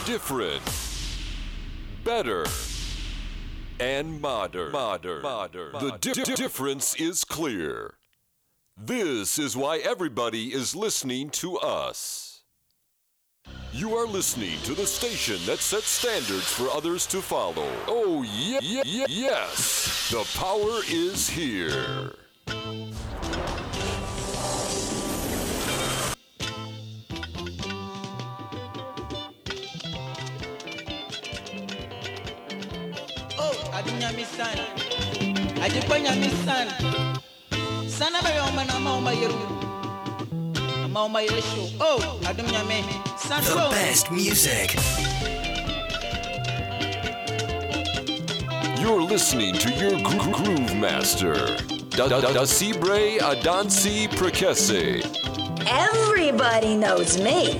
different, better, and modern. The difference is clear. This is why everybody is listening to us. You are listening to the station that sets standards for others to follow. Oh, yes. The power is here. Misan, Ajiponya Misan, Sana Bayoma Mama Yeru, Mama Yeshu. Oh, Adunya me, the best music. You're listening to your groove master, Dasibre Adansi Prekese. Everybody knows me.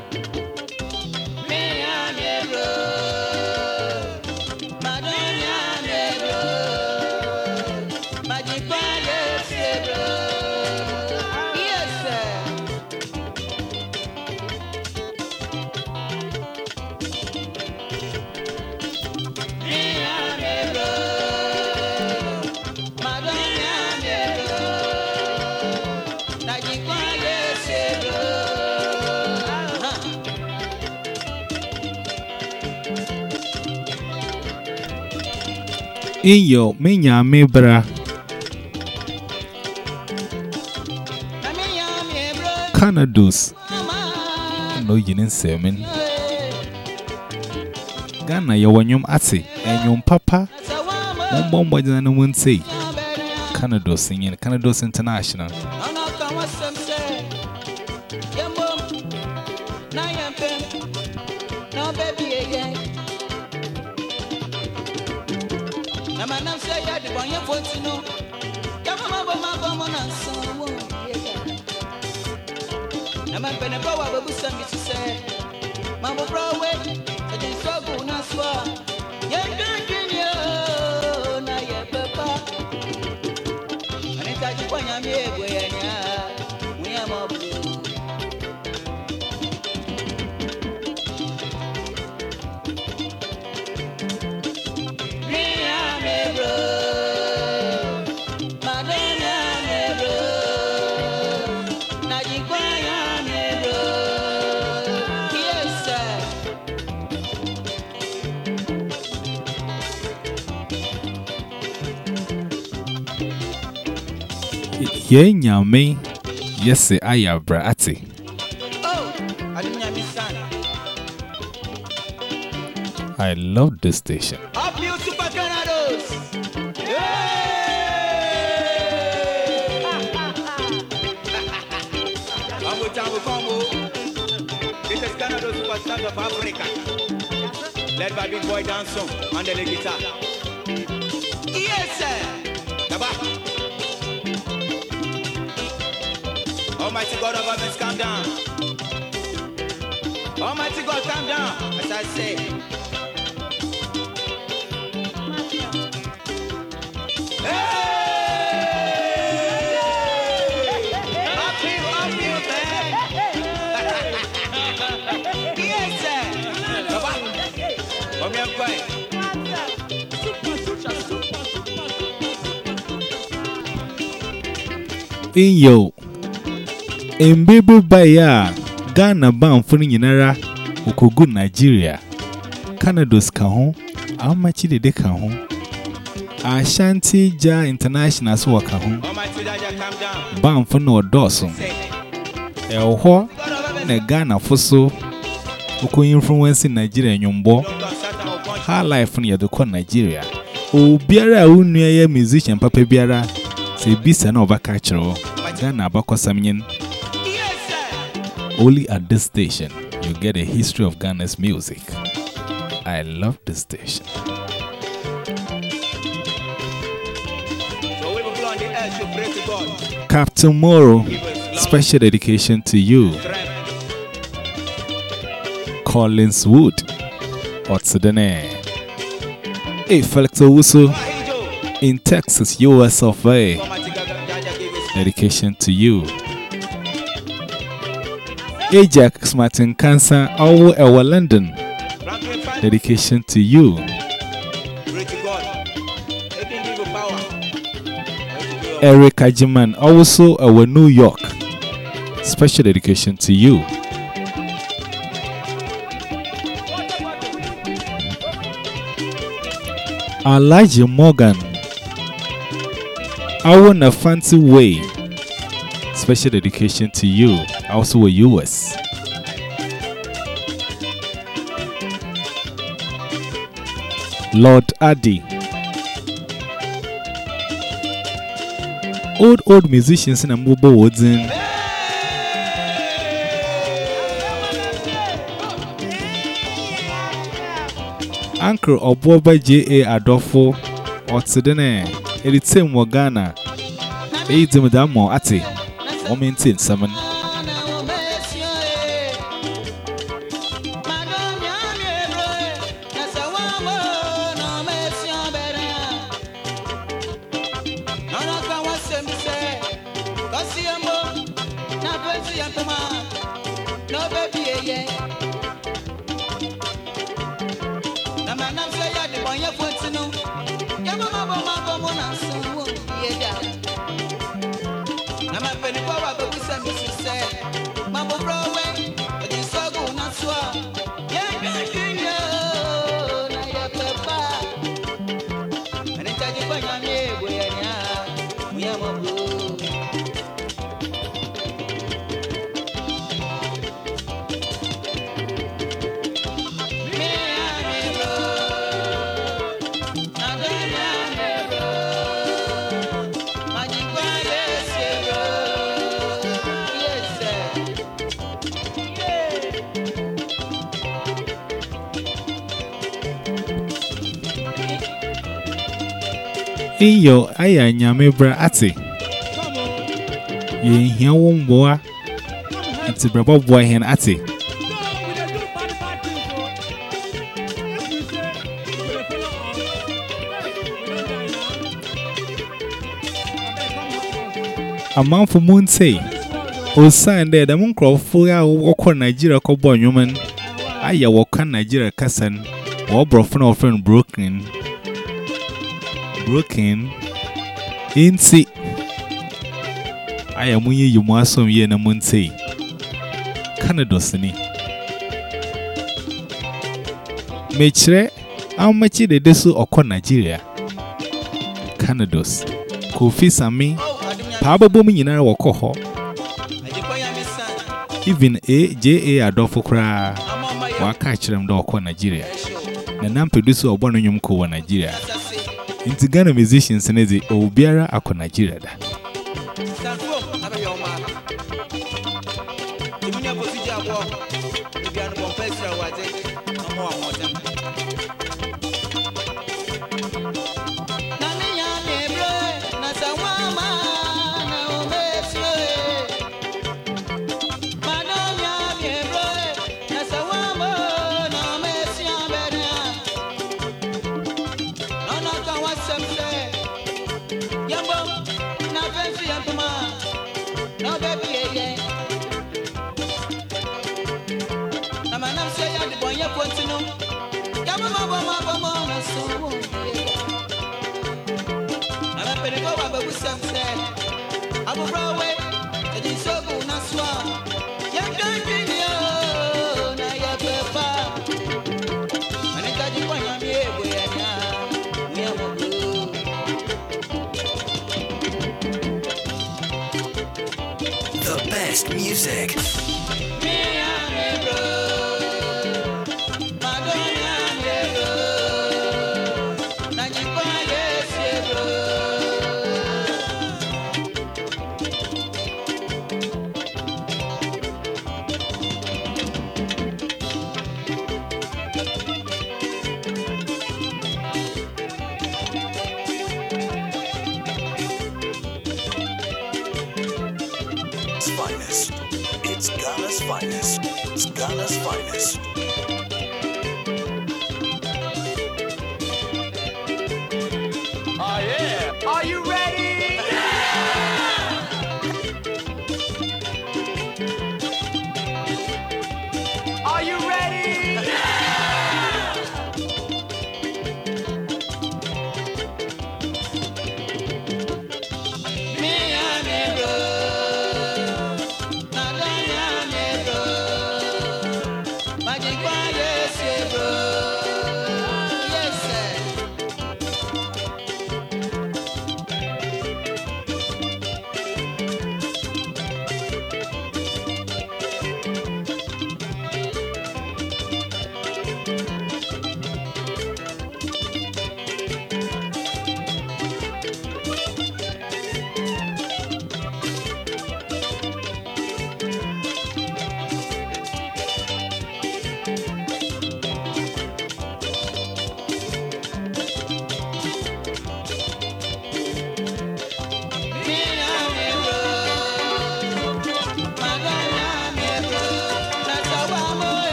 Iyo menya mebra Canados no yinin semen Ghana yawanyum ate enyum papa Mbombo jana no won say Canados singing Canados International Namanam say ya the boy for to know. Mama so Naman penepa wa babu sami to say. Mama bro we, I just so go na swa. Ya na ya papa. Anita jipanya mi egwe nya. We am up. Ye nyame yese ayabra ate Oh, Adunya Misan. I love this station. Up you Super Canados. Mambo Tango Combo. This is Canados Superstars of Africa. Led by Big Boy Danson on the guitar. Yes, sir. Daba. Almighty God of heavens, calm down. Almighty God, calm down. As I say. Hey! Up you, man. Yes, sir. Come on. Come here, quiet. Iyo Mbebe baya Ghana banfuni nyinara Okogu Nigeria Canados ka ho Amachi dede ka ho Ashanti Ja International so ka ho Banfuni odoso Eho na Ghana foso Oko influence Nigeria nyombo Ha life ni yadoko Nigeria Obiara unu ya musician papa biara Se bisa na obaka chiro Ghana abako samnyen Only at this station, you get a history of Ghana's music. I love this station. So we will blow on the air, so pray to God. Captain Moro, special dedication to you. Collins Wood, Otsudene. Hey, Felix Owusu, in Texas, US of A. Dedication to you. Ajax Martin Cancer, all over London. Dedication to you. Pray to God. Let him give you power. Eric Ajiman, also our New York. Special dedication to you. Elijah Morgan, our in a fancy way. Special dedication to you. Also a US. Lord Addy. Old musicians in a mobile woods in Uncle or Boba J.A. Adolfo or Tsedene, Editim Wagana, Aidim Damo Ati, Omintin Summon. In your aya nyame bra ate ye hia won boa enti bra boa hen ate amanfo mun say o sign there the mun crofo ya wo Nigeria ko bo nwoman aya wo kan Nigeria kasan wo brofo na friend broken inti I am winning you more some year na munte Canada sini mechre amachi de desu oko Nigeria Canados Kofi Sami Pababo mi nyina woko ho even J.A. Adolfo kra waka chirem do oko Nigeria na nam producer obono nyum ko wa Nigeria Inti Ghana musicians nezi obiara ako Nigeria da. The best music. Finest. It's Ghana's finest. It's Ghana's finest. Oh yeah. Are you ready? Are you ready?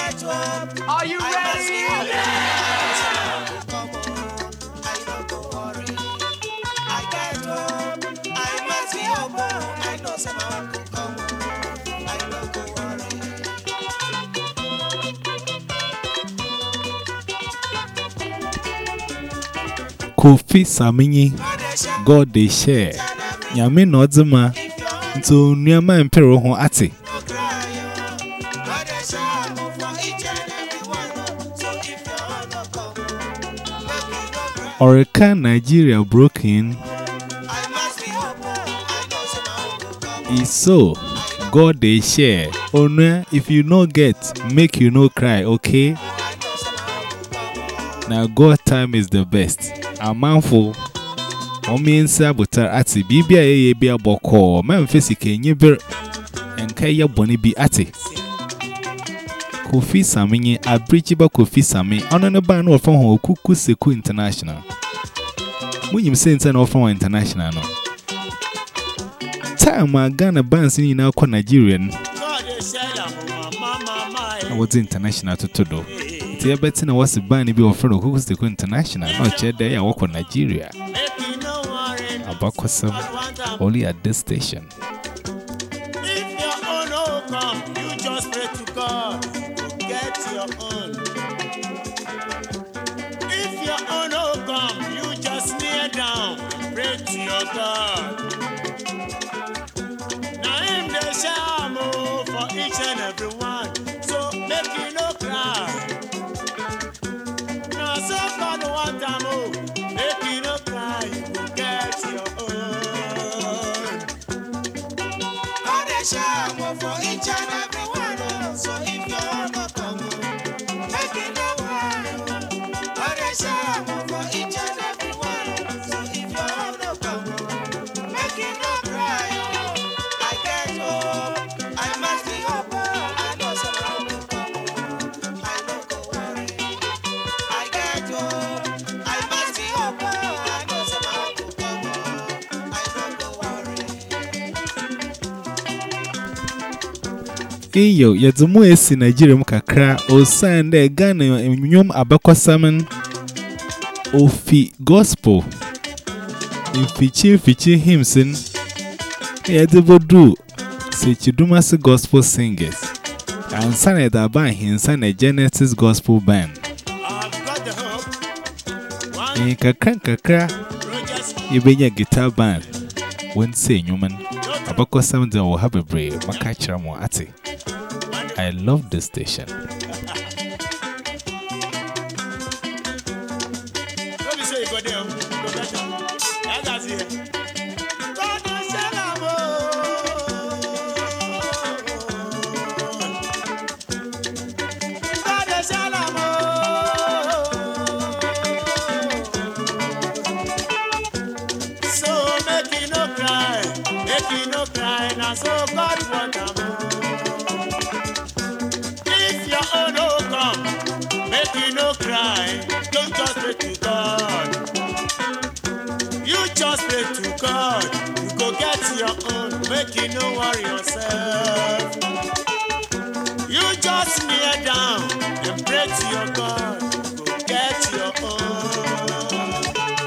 Are you ready? Kofi Saminyi, God they share. Yami Nodzima, into Nyama Impero Hon Ati. Oreka Nigeria broken. Is so, God they share. Honor, if you no get, make you no cry, okay? Now God time is the best. I'm mindful. Omi insa butar ati bibia ye bia boko. Memphis kenye bir. Enkaya boni bi ati. Kofi Saminyi, Abridgeba Kofi Sami. Ono ba no from ho Kuku Seku International. Munyim say nta no from international no. Time Ghana bands in now ko Nigerian. I was international to todo. It's a better than what's the band be offered Kuku Seku International. No ched there I work on Nigeria. Abakosam only at this station. If your own will come, you just pray to God to get your own. If your own will come, you just kneel down and pray to your God. Now him the shame for each and every one, so make you no cry. Now so God one time, make you no cry, you will get your own. God is shame for each and every one, so if you're not coming, make it no cry. God is shame for each and every one, so if you're not coming, make it no cry. I get hope, I must be hope. I know someone will come. I don't go worry. I get hope, I must be hope. I know someone will come. I don't go worry. Iyo yazumu esi Nigeria mkakra osande Ghana nyom abakosamen ofi gospel infichi hymns yadebodu sechidumasi gospel singers and sana da ban hinsana Genesis gospel band I've got the hope. kakra Rogers, ibenya guitar band when say nyuman abakosamen they will have a brave makachira mo ati. I love this station. let me say you go there. Go better. That's here. God is shalom. God is shalom. So make you no cry. Make you no cry. Now so God want am. If your own will come, make you no cry. Don't just pray to God. You just pray to God. You go get your own. Make you no worry yourself. You just kneel down and pray to your God. Go get your own.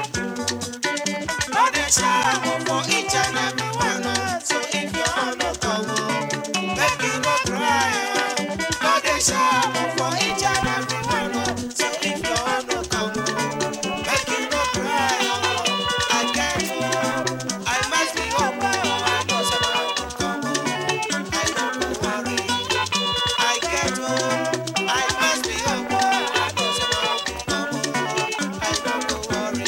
God is shalom for each and every one. So if your own will come, make you no cry. God is shalom for each and every one. So if your own will come, make you no cry. I can't hope, I must be hope. I know someone will come. I don't go worry. I can't hope, I must be hope. I know someone will come. I don't go worry.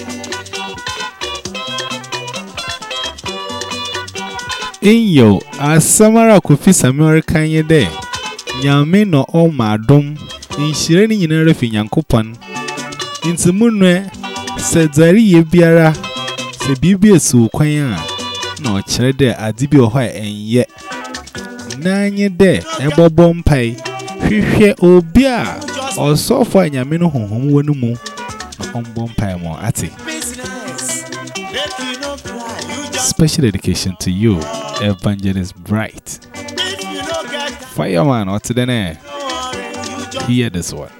Inyo asamara Kofi Sami kanye de nyame no o madom inshire ni nyina refi nyankopon intimunwe sedzari ye biara se bibie su kwan a na o kire de adibi o ho enye nanye de ebobo mpai hwehwe obi a osofo nyame no honhom wonu mu ombo mpai mo ati. Business, make you no cry. You just Special dedication to you, Evangelist Bright. if you no get Fireman, what's the name? no worry. You Hear this one.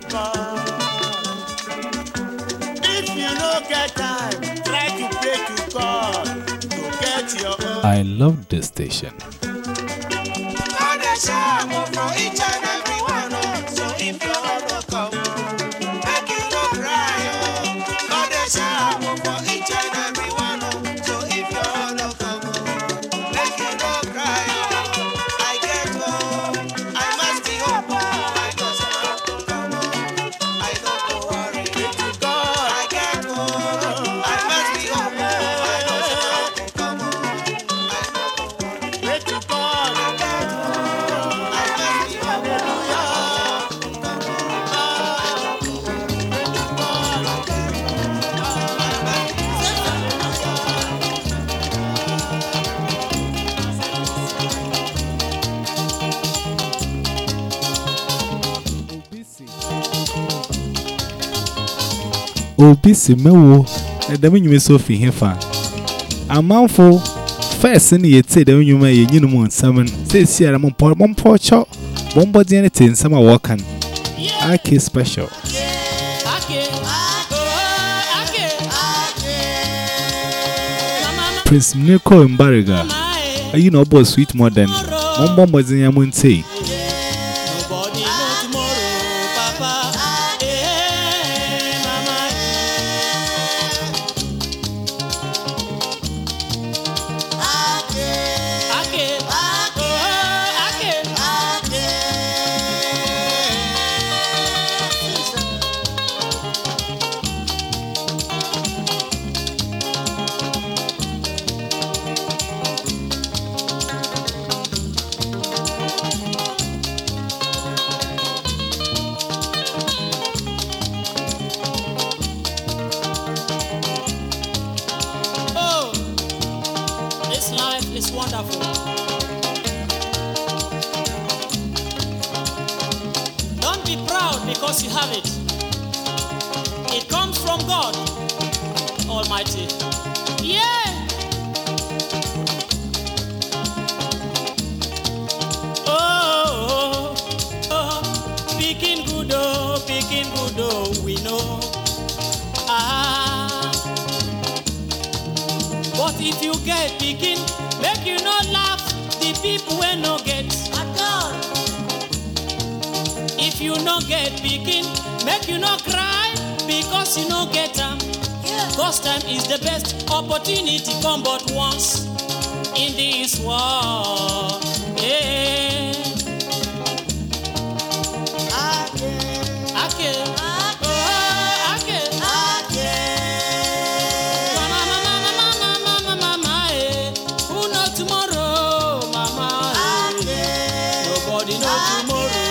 If you don't get time, try to pray to God to get your own. I love this station. God is shower for each and every one. So if you wanna come, make you no cry. God is shower for each and every one. So if you wanna come, make you no cry. I get home, I must be home. I just have to come home. I don't go worry. God, I get home, I must be home. I just have to come home. I don't go worry. Pray to God, I get home, I must be home. Obisi mewo, the menu is so fi hefa. A mouthful, first in the say the menu may you know summon, say, Sierra Mompo chop, one body anything, some are walking. I special. Prince Nico and Barriga, are you know about sweet more than one bomb was in Yamun say? Nobody know tomorrow, Papa. Mama. Oh, this life is wonderful. Don't be proud because you have it. It comes from God Almighty. Yeah. Oh, picking good, we know. But if you get picking, make you not laugh the people when no get at all. If you no get picking, make you not cry because you no get them. Cause time is the best opportunity come but once in this world. Yeah. Who know tomorrow, mama? Nobody know tomorrow.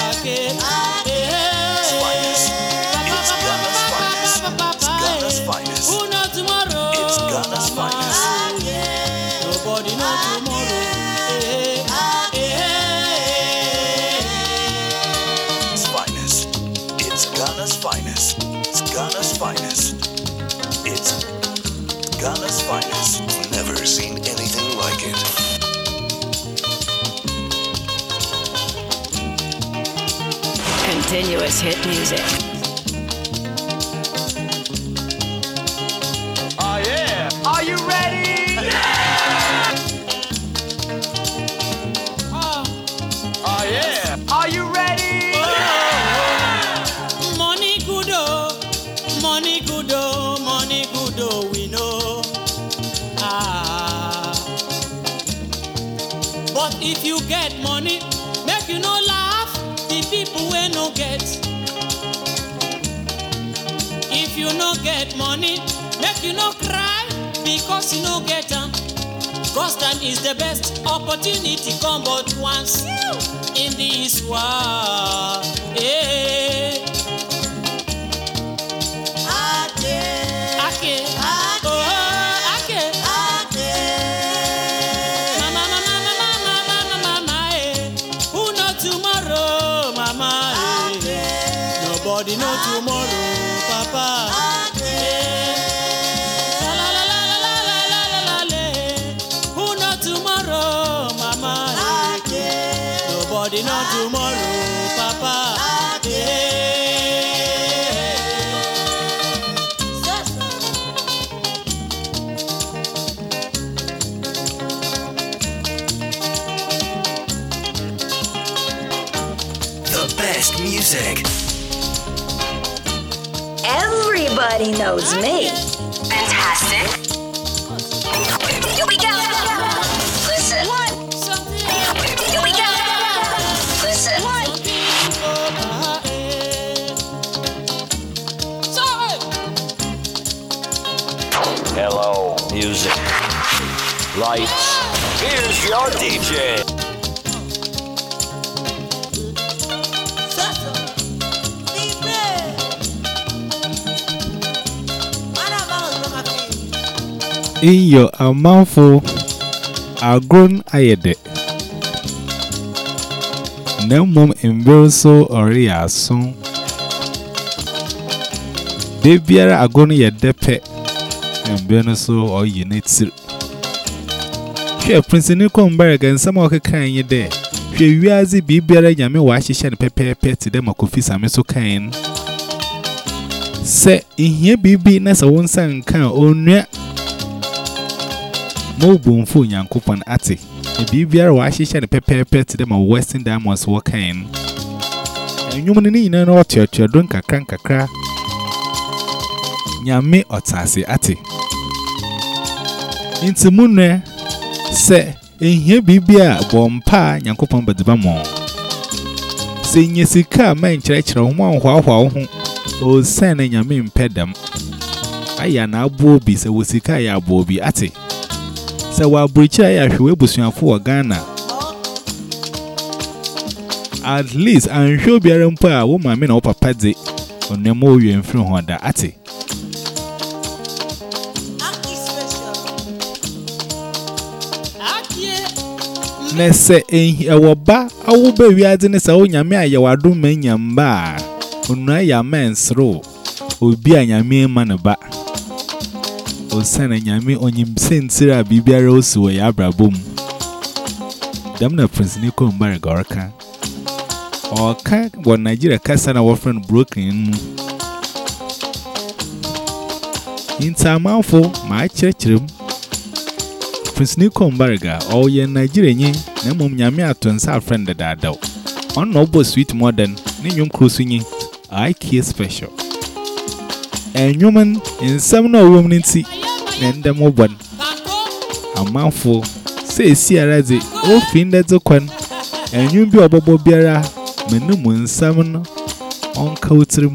Ghana's finest. Who know tomorrow? It's Ghana's finest. Nobody know tomorrow. Its finest. It's Ghana's finest. It's Ghana's finest. It's Ghana's finest. Never seen anything like it. Continuous hit music. Oh yeah. Are you ready? Oh yeah. Are you ready? Money good oh, we know. But if you get money, make you no laugh the people when no get. If you no get money, make you no cry because you no get them. Cause time is the best opportunity come but once in this world. Yeah. Who know tomorrow, mama? Nobody know tomorrow, papa. Who know tomorrow, mama? Nobody know tomorrow, papa. best music. Everybody knows me. Fantastic. Here we go. Listen. Here we go. Listen. Hello, music. Lights. Here's your DJ. In your mouthful, are grown ayede. No mum embarrasso or ya song. Baby, are going to depe and benaso or units. She Prince Nicomberg and some of her kind ye there. She wears the baby, yammy washes and pepper to them a coffee, some so kind. Say, in here, baby, Nessa won't sang can own. Mo boom fu Yankupon ati. A BBR washes and pepper to them a Western Diamonds walking. And you mean no what your drunk a crank a crack. Yammy or Tassi ati. Into Moon, say, in here BBR bompa Yankupon but the Bamon. Saying Yesika, man, church, or one wow, oh, sending Yamin pedam. I am now Bobby, so was Sikaya Bobby ati. So while Bridger Yashua Busian for Ghana, at least I'm sure be a empire woman men or papazi on the more you in front of the ati. Nesse in our bar, I will be reading a own yamia, you are doing yamba. Unaya man's row will be a yammy man about. O sana nyame onyim sensira bibia osu we abrabom dam na Prince Nicomberg orka oka bo Nigeria kasa na friend broken intamanfo ma chirechirem Prince Nicomberg o ye Nigeria nyi na mom nyame atonsa friend dadaw on no bo sweet modern ni nyum cruise nyi I care special and human in some no woman see and the mobile. A mouthful say, Sierra, oh, fiend that's a quan, and you be a bobo bearer, Menumun salmon on Coatrim.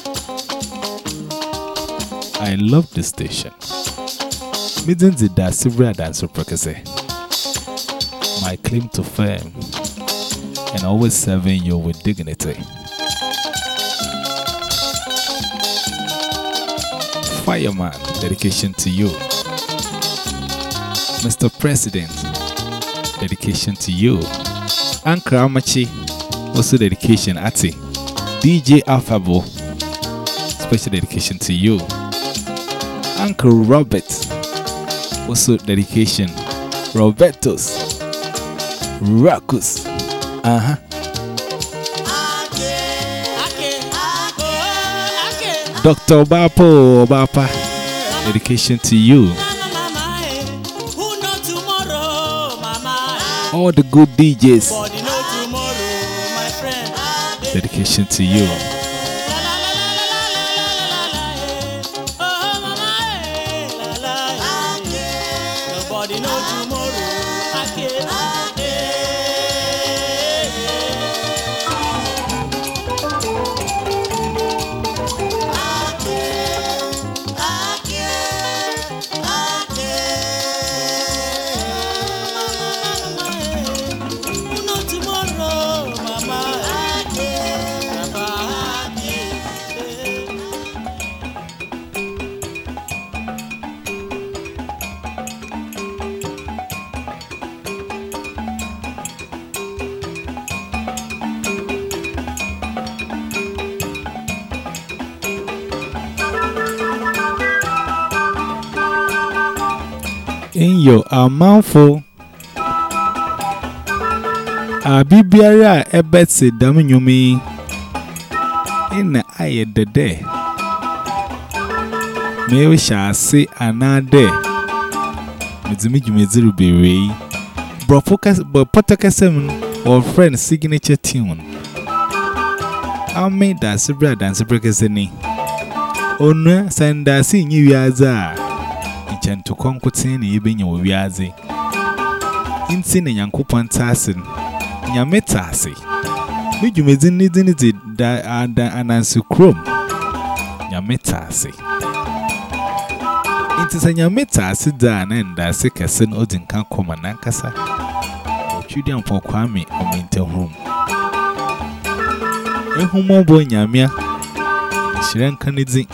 I love this station. Midden the Dasibra dancer processor. My claim to fame and always serving you with dignity. Fireman, dedication to you. Mr. President, dedication to you. Anchor Amachi, also dedication Ati. DJ Alphabo, special dedication to you. Uncle Robert, also dedication. Robertos, Racus, Dr. Bapo Bapa, dedication to you. All the good DJs, dedication to you. In your mouthful, a bibiara ebetse damunyumi in the eye the day. May we shall say another Mizimizu be way, but focus but Potaka 7 or friend signature tune. I made that Sibra dance breakers in me. Oh, no, send us in you as a enchant to conquer even your viazi. In sinning young coupon tassin, Yametasi. Would you mean it that an answer chrome? Yametasi. It is a Yametasi dan and a sick as an Odin can come and Nankasa. Chudian for Kwame or Minter room. A humo boy Yamia, Shiran Kanidzi.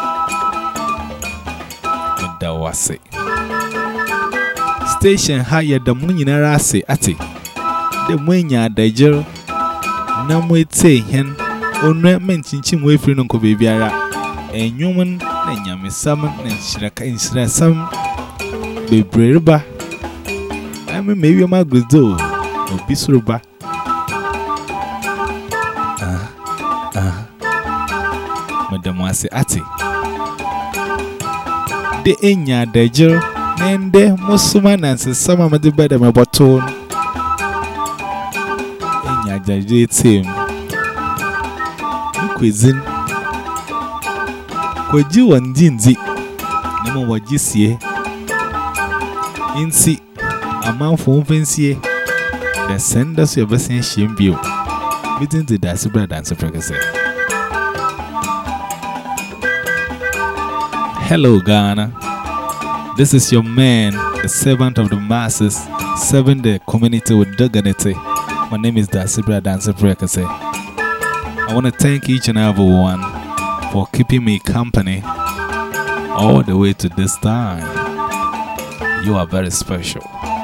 That was it. Station higher the moon in a rassy at it. The Munya Diger. Namwe say hen, on mention chim way for Uncle Babyara, a human, and Yami Salmon, and Shiraka in Shirasam, Babyba. I mean, maybe my good do, or Bisruba. Madame was Ati. The Enya Diger, and the Mussuman answers some of the better my bottle. I judge him. Cuisine. Could you and Dinzy? No more what you see. In see a mouth for fancy. The send us your best in shame view. Meeting the Dasibra dancer frequency. Hello, Ghana. This is your man, the servant of the masses, serving the community with dignity. My name is Dasibra Dancer Breakers. I want to thank each and every one for keeping me company all the way to this time. You are very special.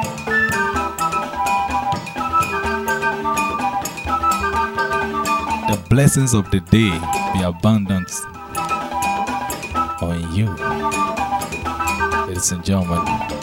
The blessings of the day be abundant on you. Ladies and gentlemen,